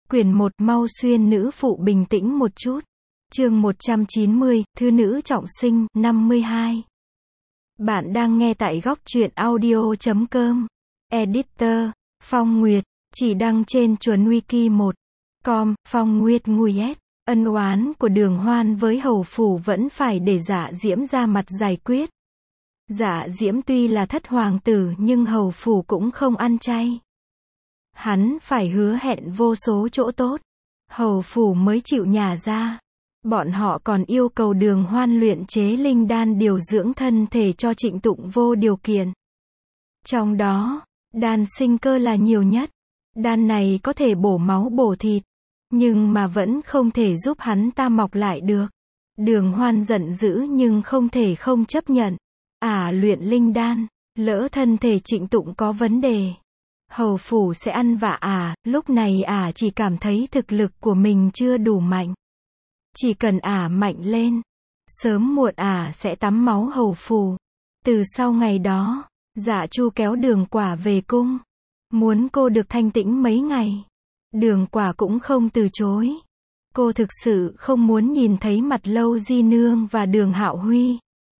Quyển 1 Mau xuyên nữ phụ bình tĩnh một chút. Chương 190, Thư nữ trọng sinh, 52. Bạn đang nghe tại góc truyện audio.com. Editor, Phong Nguyệt, chỉ đăng trên chuẩn wiki 1.com, Phong Nguyệt Nguyệt. Ân oán của Đường Hoan với hầu phủ vẫn phải để Dạ Diễm ra mặt giải quyết. Dạ Diễm tuy là thất hoàng tử nhưng hầu phủ cũng không ăn chay. Hắn phải hứa hẹn vô số chỗ tốt. Hầu phủ mới chịu nhả ra. Bọn họ còn yêu cầu Đường Hoan luyện chế linh đan điều dưỡng thân thể cho Trịnh Tụng vô điều kiện. Trong đó, đan sinh cơ là nhiều nhất. Đan này có thể bổ máu bổ thịt, nhưng mà vẫn không thể giúp hắn ta mọc lại được. Đường Hoan giận dữ nhưng không thể không chấp nhận. Luyện linh đan, lỡ thân thể Trịnh Tụng có vấn đề, hầu phủ sẽ ăn vạ. Lúc này chỉ cảm thấy thực lực của mình chưa đủ mạnh. Chỉ cần mạnh lên, sớm muộn sẽ tắm máu hầu phủ. Từ sau ngày đó, Dạ Chu kéo Đường Quả về cung, muốn cô được thanh tĩnh mấy ngày. Đường Quả cũng không từ chối. Cô thực sự không muốn nhìn thấy mặt Lâu Di Nương và Đường Hạo Huy.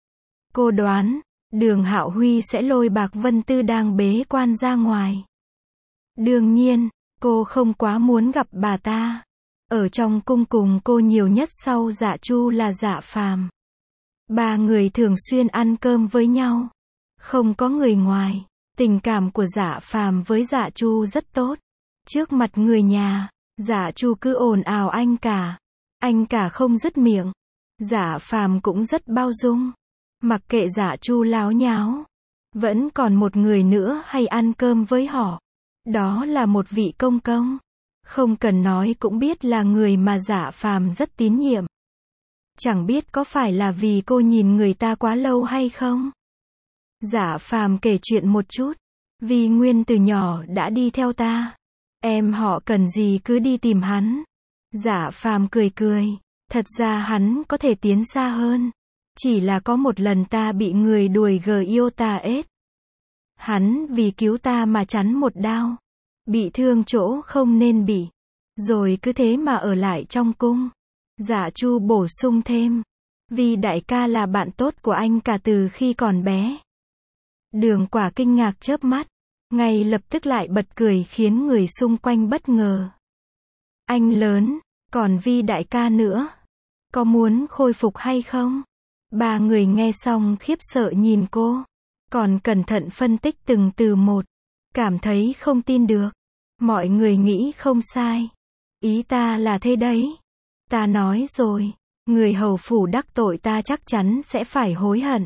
Cô đoán, Đường Hạo Huy sẽ lôi Bạc Vân Tư đang bế quan ra ngoài. Đương nhiên, cô không quá muốn gặp bà ta. Ở trong cung cùng cô nhiều nhất sau Dạ Chu là Dạ Phàm. Ba người thường xuyên ăn cơm với nhau. Không có người ngoài. Tình cảm của Dạ Phàm với Dạ Chu rất tốt. Trước mặt người nhà, Dạ Chu cứ ồn ào anh cả. Anh cả không dứt miệng. Dạ Phàm cũng rất bao dung. Mặc kệ Dạ Chu láo nháo, vẫn còn một người nữa hay ăn cơm với họ. Đó là một vị công công. Không cần nói cũng biết là người mà Dạ Phàm rất tín nhiệm. Chẳng biết có phải là vì cô nhìn người ta quá lâu hay không? Dạ Phàm kể chuyện một chút. Vì Nguyên từ nhỏ đã đi theo ta. Em họ cần gì cứ đi tìm hắn. Dạ Phàm cười cười. Thật ra hắn có thể tiến xa hơn. Chỉ là có một lần ta bị người đuổi yêu ta ết. Hắn vì cứu ta mà chắn một đao. Bị thương chỗ không nên bị. Rồi cứ thế mà ở lại trong cung. Dạ Chu bổ sung thêm. Vì đại ca là bạn tốt của anh cả từ khi còn bé. Đường Quả kinh ngạc chớp mắt. Ngay lập tức lại bật cười khiến người xung quanh bất ngờ. Anh lớn, còn Vi đại ca nữa. Có muốn khôi phục hay không? Ba người nghe xong khiếp sợ nhìn cô. Còn cẩn thận phân tích từng từ một. Cảm thấy không tin được. Mọi người nghĩ không sai. Ý ta là thế đấy. Ta nói rồi. Người hầu phủ đắc tội ta chắc chắn sẽ phải hối hận.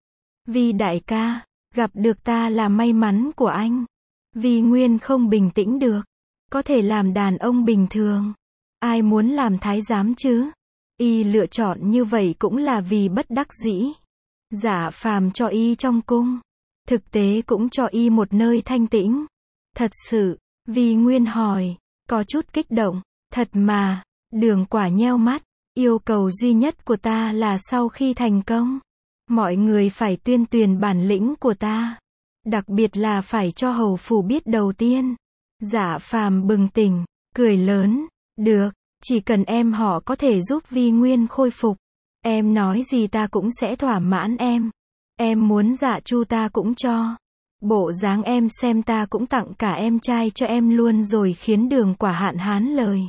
Vi đại ca, gặp được ta là may mắn của anh. Vi Nguyên không bình tĩnh được. Có thể làm đàn ông bình thường. Ai muốn làm thái giám chứ? Y lựa chọn như vậy cũng là vì bất đắc dĩ. Dạ Phàm cho y trong cung. Thực tế cũng cho y một nơi thanh tĩnh. Thật sự, Vi Nguyên hỏi. Có chút kích động. Thật mà. Đường Quả nheo mắt. Yêu cầu duy nhất của ta là sau khi thành công, mọi người phải tuyên truyền bản lĩnh của ta. Đặc biệt là phải cho hầu phủ biết đầu tiên. Dạ Phàm bừng tỉnh, cười lớn. Được, chỉ cần em họ có thể giúp Vi Nguyên khôi phục. Em nói gì ta cũng sẽ thỏa mãn em. Em muốn Dạ Chu ta cũng cho. Bộ dáng em xem ta cũng tặng cả em trai cho em luôn rồi khiến Đường Quả hạn hán lời.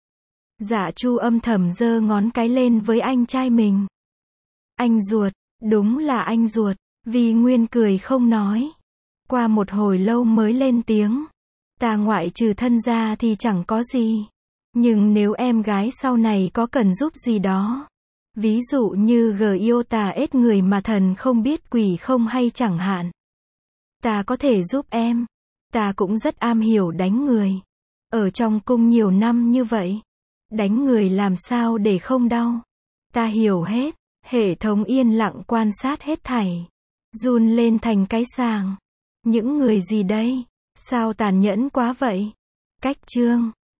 Dạ Chu âm thầm giơ ngón cái lên với anh trai mình. Anh ruột, đúng là anh ruột. Vi Nguyên cười không nói. Qua một hồi lâu mới lên tiếng. Ta ngoại trừ thân ra thì chẳng có gì. Nhưng nếu em gái sau này có cần giúp gì đó, ví dụ như yêu ta ết người mà thần không biết quỷ không hay chẳng hạn, ta có thể giúp em. Ta cũng rất am hiểu đánh người. Ở trong cung nhiều năm như vậy, đánh người làm sao để không đau. Ta hiểu hết. Hệ thống yên lặng quan sát hết thảy. Run lên thành cái sàng. Những người gì đây? Sao tàn nhẫn quá vậy? Cách chương